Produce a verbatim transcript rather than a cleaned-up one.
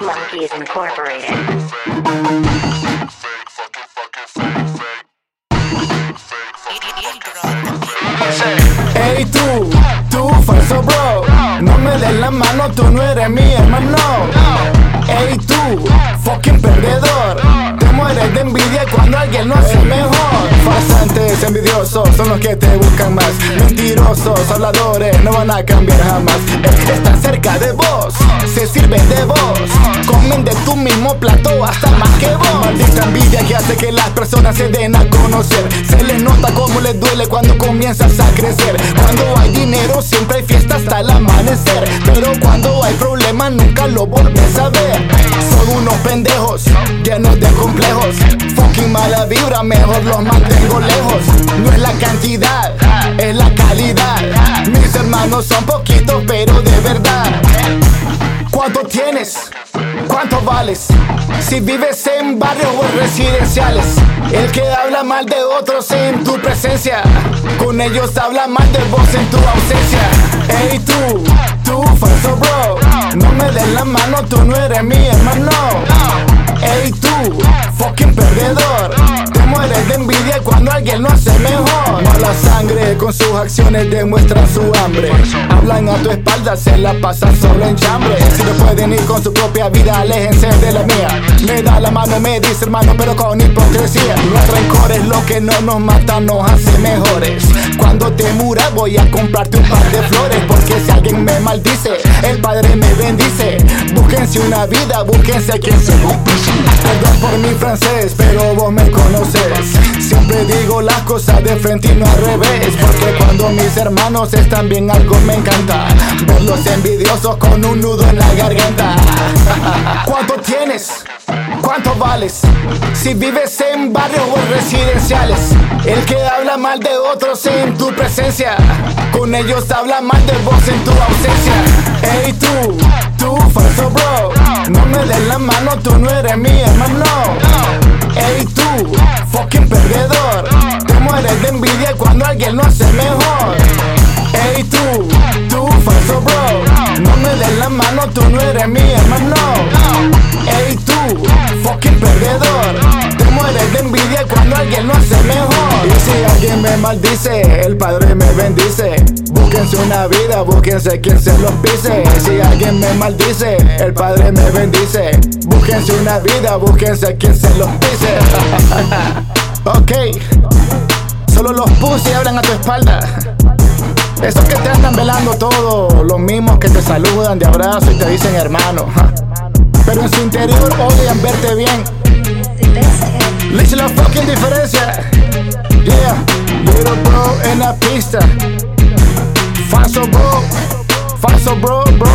Monkeys Incorporated. Ey tú, tú falso bro, no me des la mano, tú no eres mi hermano. Ey tú, fucking perdedor, te mueres de envidia cuando alguien lo hace mejor. Farsantes, envidiosos, son los que te buscan más. Mentirosos, habladores, no van a cambiar jamás. El que está cerca de vos, se sirve de vos. Comen de tu mismo plato hasta más que vos. Maldita envidia que hace que las personas se den a conocer. Se les nota cómo les duele cuando comienzas a crecer. Cuando hay dinero siempre hay fiesta hasta el amanecer, pero cuando hay problemas nunca lo volves a ver. Son unos pendejos llenos de complejos. Fucking mala vibra, mejor los mantengo lejos. No es la cantidad, es la calidad. Mis hermanos son poquitos pero de verdad. ¿Cuánto tienes? ¿Cuánto vales? Si vives en barrios o en residenciales. El que habla mal de otros en tu presencia, con ellos habla mal de vos en tu ausencia. Ey tú, tú falso bro, no me des la mano, tú no eres mi hermano. Ey tú, fucking perdedor, te mueres de envidia cuando alguien lo hace mejor. Mala sangre, con sus acciones demuestran su hambre. Hablan a tu espalda, se la pasan solo en chambre. Si no pueden ir con su propia vida, aléjense de la mía. Me da la mano, me dice hermano, pero con hipocresía. Los rencores, lo que no nos mata, nos hace mejores. Cuando te muras voy a comprarte un par de flores, porque si alguien me maldice, el Padre me bendice. Búsquense una vida, búsquense quien se busque. Perdón por mi francés, pero vos me conoces. Siempre digo las cosas de frente y no al revés, porque cuando mis hermanos están bien algo me encanta. Verlos envidiosos con un nudo en la garganta. ¿Cuánto tienes? ¿Cuánto vales? Si vives en barrios o en residenciales. El que habla mal de otros en tu presencia, con ellos habla mal de vos en tu ausencia. Ey tú, tú falso bro, no me des la mano, tú no eres mi hermano. Ey tú, fucking perdedor, te mueres de envidia cuando alguien lo hace mejor. Ey tú, tú falso bro, no me des la mano, tú no eres mi hermano. Ey tú, fucking perdedor, te mueres de envidia cuando alguien lo hace mejor. Y si alguien me maldice, el Padre me bendice. Búsquense una vida, búsquense quien se los pise. Si alguien me maldice, el Padre me bendice. Búsquense una vida, búsquense quien se los pise. Ok, solo los pussy hablan a tu espalda. Esos que te andan velando todo, los mismos que te saludan de abrazo y te dicen hermano, pero en su interior odian verte bien. Listen la fucking diferencia. Yeah, little bro en la pista. Falso bro, falso bro, bro.